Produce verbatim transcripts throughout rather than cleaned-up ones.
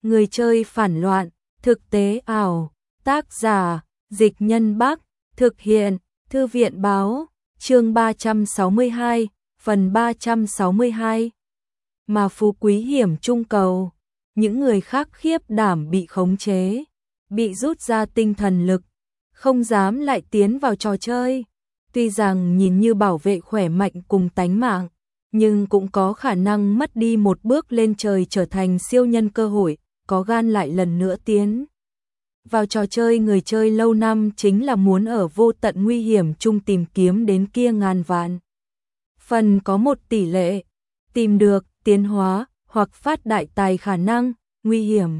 Người chơi phản loạn, thực tế ảo, tác giả, Dịch Nhân Bắc, thực hiện, Thư viện báo, chương ba trăm sáu mươi hai, phần ba trăm sáu mươi hai. Mà phú quý hiểm trung cầu, những người khác khiếp đảm bị khống chế, bị rút ra tinh thần lực, không dám lại tiến vào trò chơi. Tuy rằng nhìn như bảo vệ khỏe mạnh cùng tánh mạng, nhưng cũng có khả năng mất đi một bước lên trời trở thành siêu nhân cơ hội, có gan lại lần nữa tiến vào trò chơi. Người chơi lâu năm chính là muốn ở vô tận nguy hiểm chung tìm kiếm đến kia ngàn vạn phần có một tỷ lệ tìm được, tiến hóa hoặc phát đại tài khả năng, nguy hiểm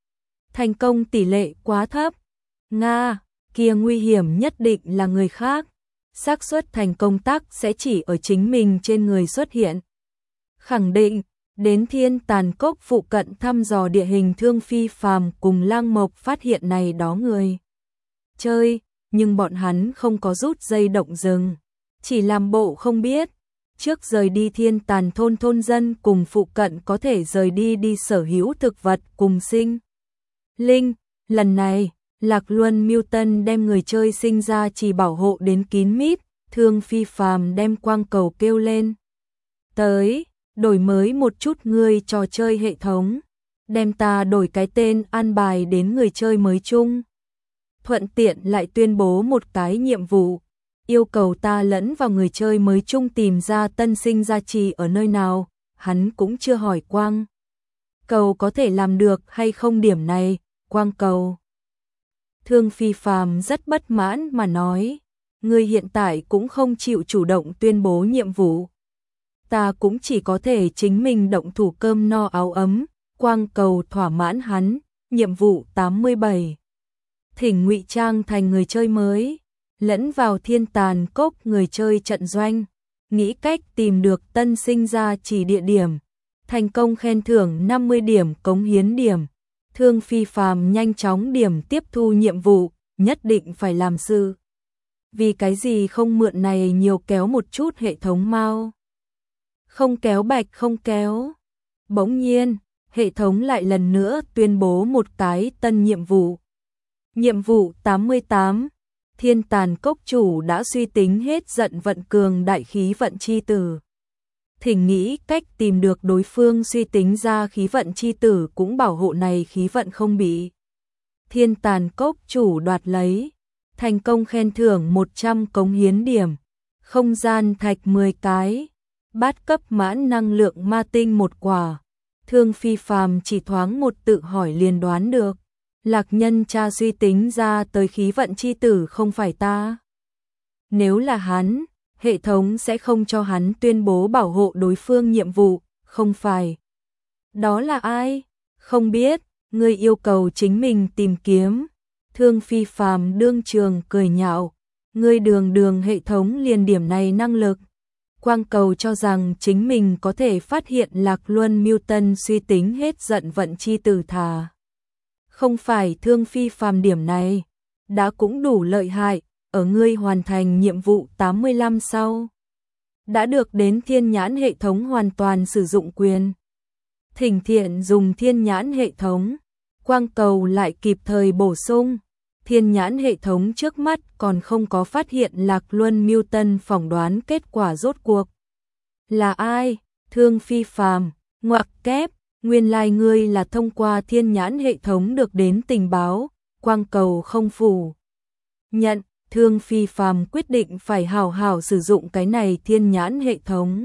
thành công tỷ lệ quá thấp. Nga, kia nguy hiểm nhất định là người khác, xác suất thành công tắc sẽ chỉ ở chính mình trên người xuất hiện. Khẳng định, đến Thiên Tàn Cốc phụ cận thăm dò địa hình, Thương Phi Phàm cùng Lang Mộc phát hiện này đó người chơi, nhưng bọn hắn không có rút dây động rừng, chỉ làm bộ không biết. Trước rời đi Thiên Tàn thôn, thôn dân cùng phụ cận có thể rời đi đi sở hữu thực vật cùng sinh linh. Lần này, Lạc Luân Mưu Tân đem người chơi sinh ra chỉ bảo hộ đến kín mít, Thương Phi Phàm đem quang cầu kêu lên tới, đổi mới một chút người trò chơi hệ thống, đem ta đổi cái tên an bài đến người chơi mới chung. Thuận tiện lại tuyên bố một cái nhiệm vụ, yêu cầu ta lẫn vào người chơi mới chung tìm ra tân sinh gia trì ở nơi nào. Hắn cũng chưa hỏi quang cầu có thể làm được hay không điểm này. Quang cầu, Thương Phi Phàm rất bất mãn mà nói, ngươi hiện tại cũng không chịu chủ động tuyên bố nhiệm vụ, ta cũng chỉ có thể chính mình động thủ cơm no áo ấm. Quang cầu thỏa mãn hắn. Nhiệm vụ tám mươi bảy, thỉnh ngụy trang thành người chơi mới, lẫn vào Thiên Tàn Cốc người chơi trận doanh, nghĩ cách tìm được tân sinh ra chỉ địa điểm, thành công khen thưởng năm mươi điểm cống hiến điểm. Thương Phi Phàm nhanh chóng điểm tiếp thu nhiệm vụ, nhất định phải làm sự. Vì cái gì không mượn này nhiều kéo một chút hệ thống mau? Không kéo bạch không kéo. Bỗng nhiên, hệ thống lại lần nữa tuyên bố một cái tân nhiệm vụ. Nhiệm vụ tám mươi tám, Thiên Tàn Cốc chủ đã suy tính hết giận vận cường đại khí vận chi tử. Thỉnh nghĩ cách tìm được đối phương suy tính ra khí vận chi tử, cũng bảo hộ này khí vận không bị Thiên Tàn Cốc chủ đoạt lấy. Thành công khen thưởng một trăm cống hiến điểm, không gian thạch mười cái, bát cấp mãn năng lượng ma tinh một quả. Thương Phi Phàm chỉ thoáng một tự hỏi liền đoán được, Lạc Nhân cha suy tính ra tới khí vận chi tử không phải ta. Nếu là hắn, hệ thống sẽ không cho hắn tuyên bố bảo hộ đối phương nhiệm vụ, không phải. Đó là ai? Không biết, ngươi yêu cầu chính mình tìm kiếm. Thương Phi Phàm đương trường cười nhạo, ngươi đường đường hệ thống liền điểm này năng lực. Quang cầu cho rằng chính mình có thể phát hiện Lạc Luân Mưu Tân suy tính hết giận vận chi tử thà. Không phải Thương Phi Phàm điểm này, đã cũng đủ lợi hại. Ở ngươi hoàn thành nhiệm vụ tám mươi lăm sau, đã được đến thiên nhãn hệ thống hoàn toàn sử dụng quyền. Thỉnh thiện dùng thiên nhãn hệ thống. Quang cầu lại kịp thời bổ sung, thiên nhãn hệ thống trước mắt còn không có phát hiện Lạc Luân Mưu Tân phỏng đoán kết quả rốt cuộc là ai. Thương Phi Phàm, ngoặc kép, nguyên lai like ngươi là thông qua thiên nhãn hệ thống được đến tình báo. Quang cầu không phủ nhận. Thương Phi Phàm quyết định phải hào hào sử dụng cái này thiên nhãn hệ thống.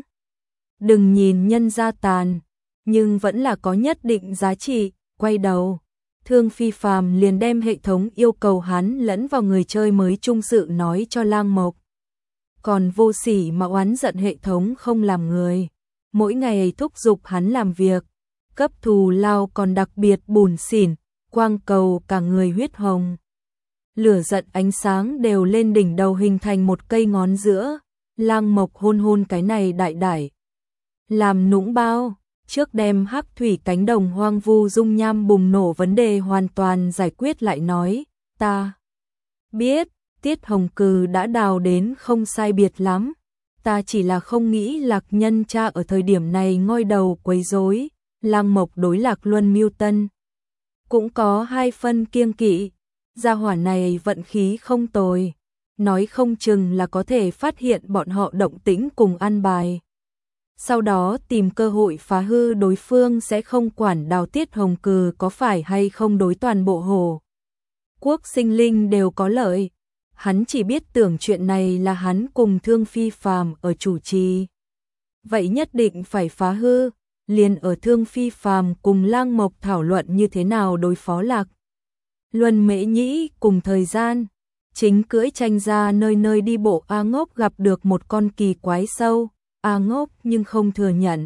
Đừng nhìn nhân gia tàn, nhưng vẫn là có nhất định giá trị. Quay đầu, Thương Phi Phàm liền đem hệ thống yêu cầu hắn lẫn vào người chơi mới chung sự nói cho Lang Mộc. Còn vô sỉ mà oán giận hệ thống không làm người, mỗi ngày thúc giục hắn làm việc, cấp thù lao còn đặc biệt bủn xỉn. Quang cầu cả người huyết hồng, lửa giận ánh sáng đều lên đỉnh đầu hình thành một cây ngón giữa. Lang Mộc hôn hôn cái này đại đại làm nũng bao, trước đem hắc thủy cánh đồng hoang vu dung nham bùng nổ vấn đề hoàn toàn giải quyết lại nói, ta biết Tiết Hồng Cừ đã đào đến không sai biệt lắm, ta chỉ là không nghĩ Lạc Nhân cha ở thời điểm này ngoi đầu quấy rối. Lang Mộc đối Lạc Luân Mưu Tân cũng có hai phân kiêng kỵ, gia hỏa này vận khí không tồi, nói không chừng là có thể phát hiện bọn họ động tĩnh cùng ăn bài. Sau đó tìm cơ hội phá hư đối phương, sẽ không quản Đào Tiết Hồng Cừ có phải hay không đối toàn bộ Hồ quốc sinh linh đều có lợi. Hắn chỉ biết tưởng chuyện này là hắn cùng Thương Phi Phàm ở chủ trì. Vậy nhất định phải phá hư, liền ở Thương Phi Phàm cùng Lang Mộc thảo luận như thế nào đối phó Lạc Luân Mễ Nhĩ cùng thời gian, chính cưỡi Tranh ra nơi nơi đi bộ A Ngốc gặp được một con kỳ quái sâu, A Ngốc nhưng không thừa nhận.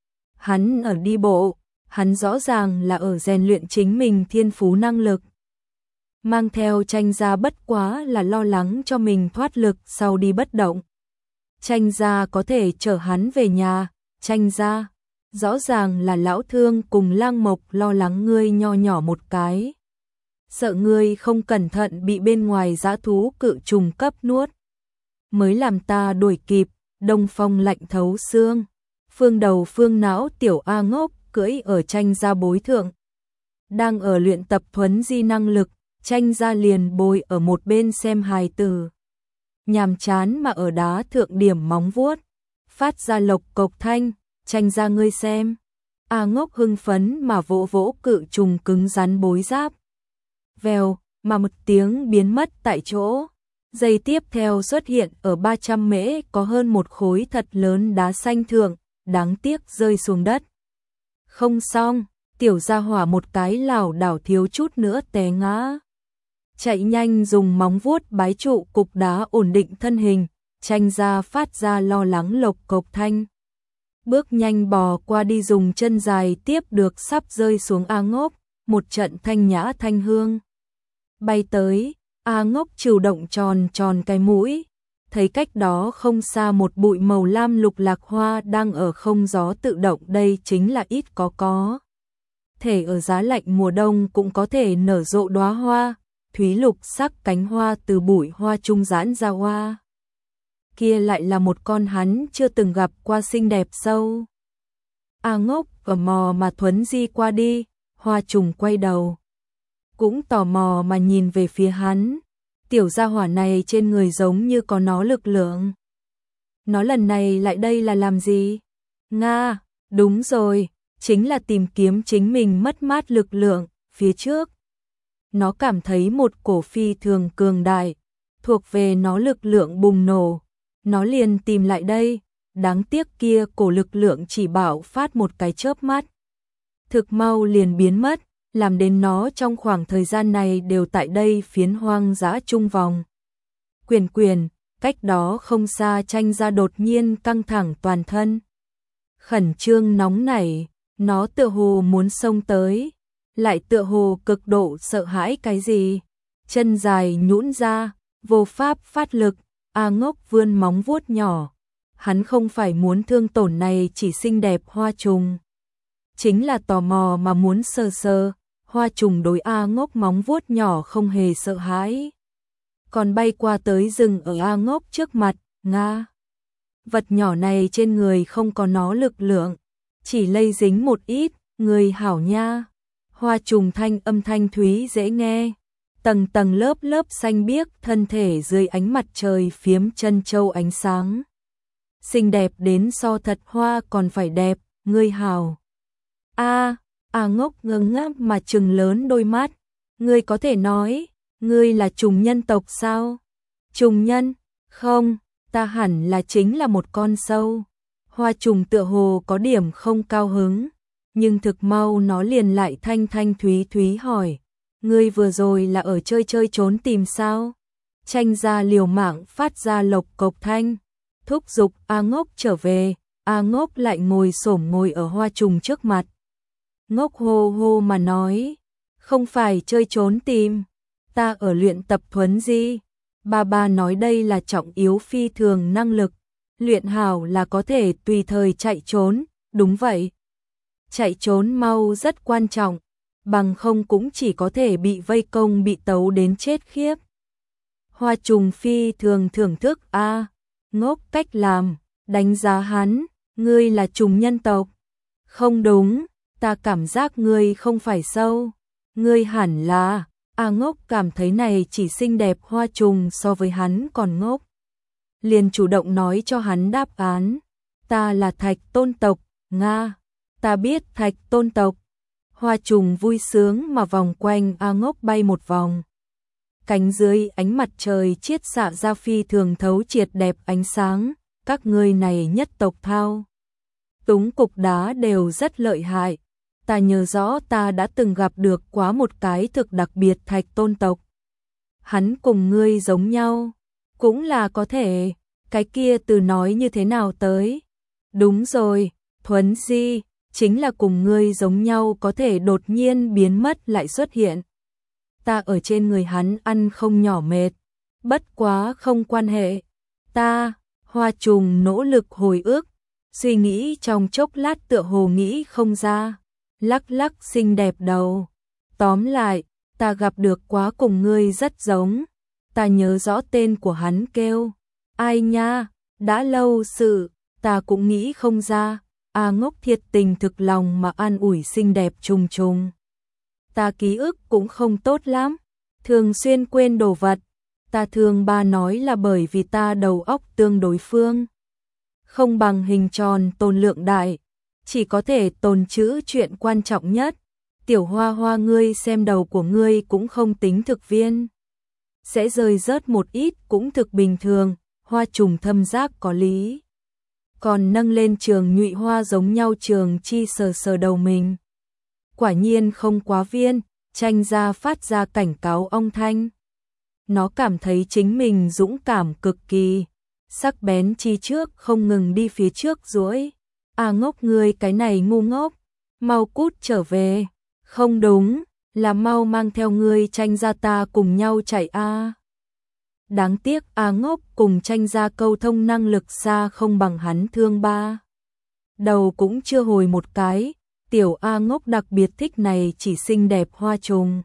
Hắn ở đi bộ, hắn rõ ràng là ở rèn luyện chính mình thiên phú năng lực. Mang theo Tranh ra bất quá là lo lắng cho mình thoát lực sau đi bất động. Tranh ra có thể chở hắn về nhà, Tranh ra, rõ ràng là lão Thương cùng Lang Mộc lo lắng ngươi nho nhỏ một cái. Sợ ngươi không cẩn thận bị bên ngoài dã thú cự trùng cấp nuốt. Mới làm ta đuổi kịp, đông phong lạnh thấu xương. Phương đầu phương não tiểu A Ngốc cưỡi ở Tranh ra bối thượng. Đang ở luyện tập thuấn di năng lực, Tranh ra liền bồi ở một bên xem hài tử. Nhàm chán mà ở đá thượng điểm móng vuốt, phát ra lộc cộc thanh, Tranh ra ngươi xem. A Ngốc hưng phấn mà vỗ vỗ cự trùng cứng rắn bối giáp. Vèo, mà một tiếng biến mất tại chỗ. Giây tiếp theo xuất hiện ở ba trăm mễ có hơn một khối thật lớn đá xanh thượng, đáng tiếc rơi xuống đất. Không xong, tiểu gia hỏa một cái lảo đảo thiếu chút nữa té ngã. Chạy nhanh dùng móng vuốt bái trụ cục đá ổn định thân hình, Tranh ra phát ra lo lắng lộc cộc thanh. Bước nhanh bò qua đi dùng chân dài tiếp được sắp rơi xuống A Ngốc, một trận thanh nhã thanh hương. Bay tới, A Ngốc chủ động tròn tròn cái mũi, thấy cách đó không xa một bụi màu lam lục lạc hoa đang ở không gió tự động, đây chính là ít có có. Thể ở giá lạnh mùa đông cũng có thể nở rộ đóa hoa, thúy lục sắc cánh hoa từ bụi hoa trung giãn ra hoa. Kia lại là một con hắn chưa từng gặp qua xinh đẹp sâu. A Ngốc ở mò mà thuấn di qua đi, hoa trùng quay đầu. Cũng tò mò mà nhìn về phía hắn, tiểu gia hỏa này trên người giống như có nó lực lượng. Nó lần này lại đây là làm gì? Nga, đúng rồi, chính là tìm kiếm chính mình mất mát lực lượng, phía trước. Nó cảm thấy một cổ phi thường cường đại, thuộc về nó lực lượng bùng nổ, nó liền tìm lại đây, đáng tiếc kia cổ lực lượng chỉ bạo phát một cái chớp mắt. Thực mau liền biến mất, làm đến nó trong khoảng thời gian này đều tại đây phiến hoang dã trung vòng. Quyền quyền, cách đó không xa Tranh ra đột nhiên căng thẳng toàn thân. Khẩn trương nóng nảy, nó tựa hồ muốn xông tới, lại tựa hồ cực độ sợ hãi cái gì. Chân dài nhũn ra, vô pháp phát lực, A Ngốc vươn móng vuốt nhỏ. Hắn không phải muốn thương tổn này chỉ xinh đẹp hoa trùng. Chính là tò mò mà muốn sờ sờ. Hoa trùng đối A Ngốc móng vuốt nhỏ không hề sợ hãi. Còn bay qua tới rừng ở A Ngốc trước mặt, nga. Vật nhỏ này trên người không có nó lực lượng, chỉ lây dính một ít, người hảo nha. Hoa trùng thanh âm thanh thúy dễ nghe, tầng tầng lớp lớp xanh biếc thân thể dưới ánh mặt trời phiếm chân châu ánh sáng. Xinh đẹp đến so thật hoa còn phải đẹp, ngươi hảo. A, A Ngốc ngơ ngác mà trừng lớn đôi mắt, ngươi có thể nói, ngươi là trùng nhân tộc sao? Trùng nhân? Không, ta hẳn là chính là một con sâu. Hoa trùng tựa hồ có điểm không cao hứng, nhưng thực mau nó liền lại thanh thanh thúy thúy hỏi, ngươi vừa rồi là ở chơi chơi trốn tìm sao? Tranh ra liều mạng phát ra lộc cộc thanh, thúc giục A Ngốc trở về. A Ngốc lại ngồi xổm ngồi ở hoa trùng trước mặt. Ngốc hô hô mà nói, không phải chơi trốn tìm, ta ở luyện tập thuấn di. Ba ba nói đây là trọng yếu phi thường năng lực, luyện hảo là có thể tùy thời chạy trốn, đúng vậy. Chạy trốn mau rất quan trọng, bằng không cũng chỉ có thể bị vây công bị tấu đến chết khiếp. Hoa trùng phi thường thưởng thức A Ngốc cách làm, đánh giá hắn, ngươi là trùng nhân tộc. Không đúng, ta cảm giác ngươi không phải sâu. Ngươi hẳn là, A Ngốc cảm thấy này chỉ xinh đẹp hoa trùng so với hắn còn ngốc. Liền chủ động nói cho hắn đáp án. Ta là Thạch Tôn tộc, Nga. Ta biết Thạch Tôn tộc. Hoa trùng vui sướng mà vòng quanh A Ngốc bay một vòng. Cánh dưới ánh mặt trời chiết xạ ra phi thường thấu triệt đẹp ánh sáng. Các ngươi này nhất tộc thao túng cục đá đều rất lợi hại. Ta nhớ rõ ta đã từng gặp được quá một cái thực đặc biệt Thạch Tôn tộc. Hắn cùng ngươi giống nhau, cũng là có thể, cái kia từ nói như thế nào tới. Đúng rồi, Thuấn Di, chính là cùng ngươi giống nhau có thể đột nhiên biến mất lại xuất hiện. Ta ở trên người hắn ăn không nhỏ mệt, bất quá không quan hệ. Ta, Hoa trùng nỗ lực hồi ức, suy nghĩ trong chốc lát tựa hồ nghĩ không ra. Lắc lắc xinh đẹp đầu. Tóm lại, ta gặp được quá cùng ngươi rất giống. Ta nhớ rõ tên của hắn kêu. Ai nha, đã lâu sự, ta cũng nghĩ không ra. A Ngốc thiệt tình thực lòng mà an ủi xinh đẹp trùng trùng. Ta ký ức cũng không tốt lắm, thường xuyên quên đồ vật. Ta thường ba nói là bởi vì ta đầu óc tương đối phương. Không bằng hình tròn tồn lượng đại. Chỉ có thể tồn trữ chuyện quan trọng nhất. Tiểu Hoa Hoa ngươi xem đầu của ngươi cũng không tính thực viên. Sẽ rơi rớt một ít cũng thực bình thường. Hoa trùng thâm giác có lý. Còn nâng lên Trường Nhụy Hoa giống nhau Trường Chi sờ sờ đầu mình. Quả nhiên không quá viên. Tranh ra phát ra cảnh cáo ông thanh. Nó cảm thấy chính mình dũng cảm cực kỳ. Sắc bén chi trước không ngừng đi phía trước duỗi. A Ngốc ngươi cái này ngu ngốc, mau cút trở về. Không đúng, là mau mang theo ngươi Tranh ra ta cùng nhau chạy a. Đáng tiếc A Ngốc cùng Tranh ra câu thông năng lực xa không bằng hắn thương ba. Đầu cũng chưa hồi một cái, tiểu A Ngốc đặc biệt thích này chỉ xinh đẹp hoa trùng.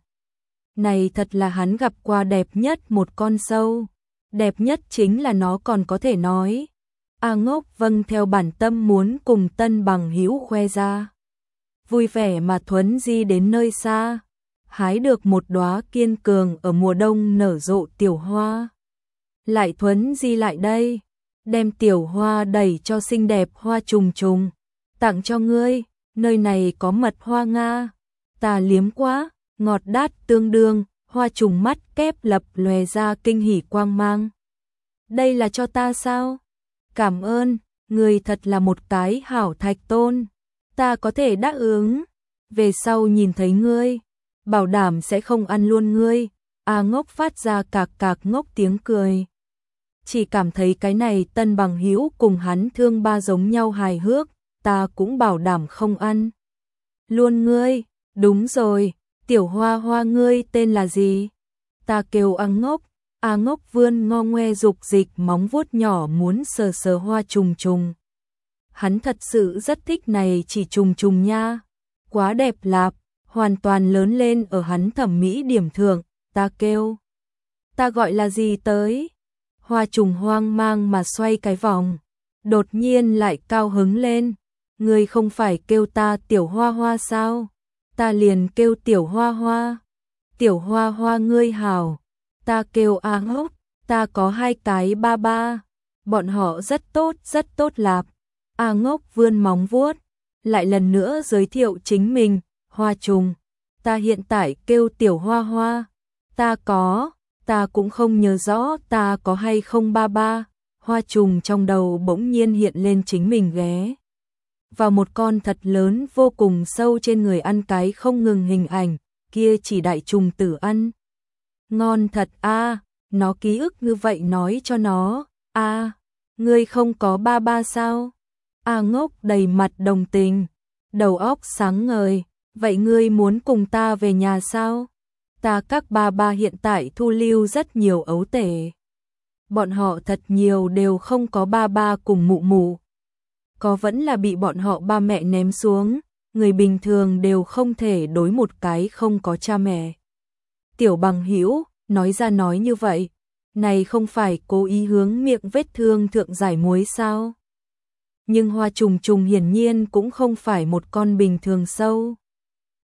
Này thật là hắn gặp qua đẹp nhất một con sâu. Đẹp nhất chính là nó còn có thể nói. A Ngốc vâng theo bản tâm muốn cùng tân bằng hữu khoe ra. Vui vẻ mà Thuấn Di đến nơi xa. Hái được một đóa kiên cường ở mùa đông nở rộ tiểu hoa. Lại Thuấn Di lại đây. Đem tiểu hoa đẩy cho xinh đẹp hoa trùng trùng. Tặng cho ngươi, nơi này có mật hoa Nga. Ta liếm quá, ngọt đát tương đương. Hoa trùng mắt kép lập lòe ra kinh hỉ quang mang. Đây là cho ta sao? Cảm ơn, người thật là một cái hảo Thạch Tôn. Ta có thể đáp ứng. Về sau nhìn thấy ngươi, bảo đảm sẽ không ăn luôn ngươi. A Ngốc phát ra cạc cạc ngốc tiếng cười. Chỉ cảm thấy cái này tân bằng hữu cùng hắn thương ba giống nhau hài hước. Ta cũng bảo đảm không ăn luôn ngươi. Đúng rồi, tiểu Hoa Hoa ngươi tên là gì? Ta kêu A Ngốc. A Ngốc vươn ngo ngoe dục dịch móng vuốt nhỏ muốn sờ sờ hoa trùng trùng. Hắn thật sự rất thích này chỉ trùng trùng nha. Quá đẹp lạp, hoàn toàn lớn lên ở hắn thẩm mỹ điểm thượng. Ta kêu. Ta gọi là gì tới? Hoa trùng hoang mang mà xoay cái vòng. Đột nhiên lại cao hứng lên. Ngươi không phải kêu ta tiểu Hoa Hoa sao? Ta liền kêu tiểu Hoa Hoa. Tiểu Hoa Hoa ngươi hảo. Ta kêu A Ngốc, ta có hai cái ba ba. Bọn họ rất tốt, rất tốt lạp. A Ngốc vươn móng vuốt, lại lần nữa giới thiệu chính mình. Hoa trùng, ta hiện tại kêu tiểu Hoa Hoa. Ta có, ta cũng không nhớ rõ ta có hay không ba ba. Hoa trùng trong đầu bỗng nhiên hiện lên chính mình ghé vào một con thật lớn vô cùng sâu trên người ăn cái không ngừng hình ảnh. Kia chỉ đại trùng tử ăn. Ngon thật a, à, nó ký ức như vậy nói cho nó. A, à, ngươi không có ba ba sao? A à, Ngốc đầy mặt đồng tình, đầu óc sáng ngời. Vậy ngươi muốn cùng ta về nhà sao? Ta các ba ba hiện tại thu lưu rất nhiều ấu tể. Bọn họ thật nhiều đều không có ba ba cùng mụ mụ. Có vẫn là bị bọn họ ba mẹ ném xuống. Người bình thường đều không thể đối một cái không có cha mẹ. Tiểu bằng hữu nói ra nói như vậy, này không phải cố ý hướng miệng vết thương thượng giải muối sao? Nhưng hoa trùng trùng hiển nhiên cũng không phải một con bình thường sâu.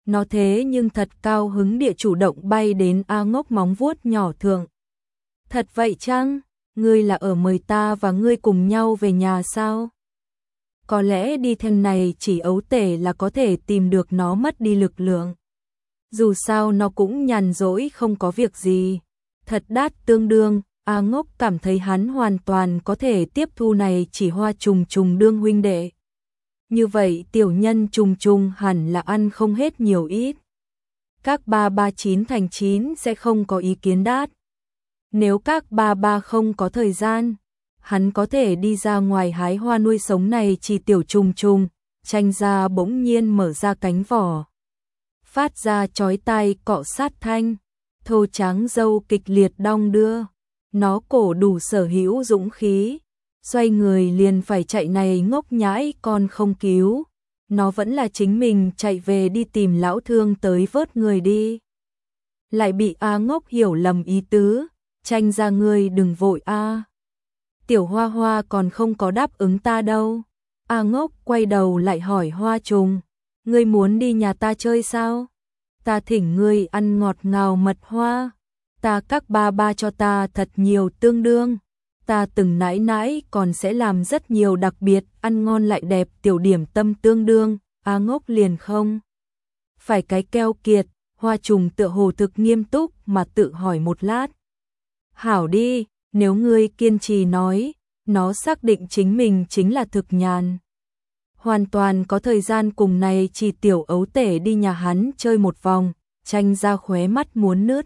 Nó thế nhưng thật cao hứng địa chủ động bay đến A Ngốc móng vuốt nhỏ thượng. Thật vậy chăng? Ngươi là ở mời ta và ngươi cùng nhau về nhà sao? Có lẽ đi theo này chỉ ấu tể là có thể tìm được nó mất đi lực lượng. Dù sao nó cũng nhàn rỗi không có việc gì. Thật đát tương đương, A Ngốc cảm thấy hắn hoàn toàn có thể tiếp thu này chỉ Hoa Trùng Trùng đương huynh đệ. Như vậy tiểu nhân Trùng Trùng hẳn là ăn không hết nhiều ít. Các ba ba chín thành chín sẽ không có ý kiến đát. Nếu các ba ba không có thời gian, hắn có thể đi ra ngoài hái hoa nuôi sống này chỉ tiểu Trùng Trùng. Tranh ra bỗng nhiên mở ra cánh vỏ, phát ra chói tai cọ sát thanh, thô trắng râu kịch liệt đong đưa. Nó cổ đủ sở hữu dũng khí, xoay người liền phải chạy này ngốc nhãi còn không cứu. Nó vẫn là chính mình chạy về đi tìm lão thương tới vớt người đi. Lại bị A Ngốc hiểu lầm ý tứ, Tranh ra ngươi đừng vội a. Tiểu Hoa Hoa còn không có đáp ứng ta đâu. A Ngốc quay đầu lại hỏi Hoa Trùng, ngươi muốn đi nhà ta chơi sao? Ta thỉnh ngươi ăn ngọt ngào mật hoa. Ta các ba ba cho ta thật nhiều tương đương. Ta từng nãi nãi còn sẽ làm rất nhiều đặc biệt, ăn ngon lại đẹp tiểu điểm tâm tương đương. A Ngốc liền không phải cái keo kiệt. Hoa Trùng tựa hồ thực nghiêm túc mà tự hỏi một lát. Hảo đi, nếu ngươi kiên trì nói, nó xác định chính mình chính là thực nhàn. Hoàn toàn có thời gian cùng này chỉ tiểu ấu tể đi nhà hắn chơi một vòng. Tranh ra khóe mắt muốn nứt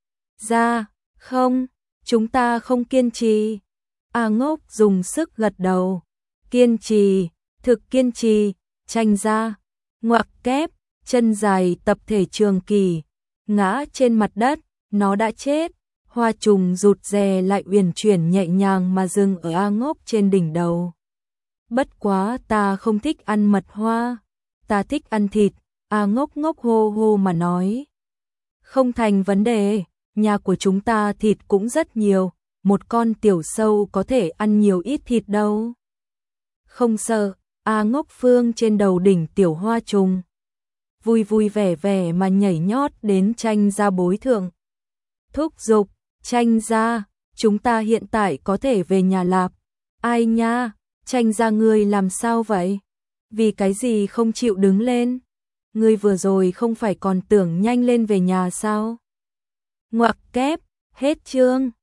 ra, không, chúng ta không kiên trì. A Ngốc dùng sức gật đầu, kiên trì, thực kiên trì. Tranh ra, ngoặc kép, chân dài tập thể Trường Kỳ, ngã trên mặt đất, nó đã chết. Hoa Trùng rụt rè lại uyển chuyển nhẹ nhàng mà dừng ở A Ngốc trên đỉnh đầu. Bất quá ta không thích ăn mật hoa, ta thích ăn thịt. A Ngốc ngốc hô hô mà nói. Không thành vấn đề, nhà của chúng ta thịt cũng rất nhiều, một con tiểu sâu có thể ăn nhiều ít thịt đâu. Không sợ. A Ngốc phương trên đầu đỉnh tiểu Hoa Trùng, vui vui vẻ vẻ mà nhảy nhót đến Tranh ra bối thượng. Thúc giục, Tranh ra, chúng ta hiện tại có thể về nhà lạp. Ai nha, Tranh ra ngươi làm sao vậy? Vì cái gì không chịu đứng lên? Ngươi vừa rồi không phải còn tưởng nhanh lên về nhà sao? Ngoặc kép, hết chương.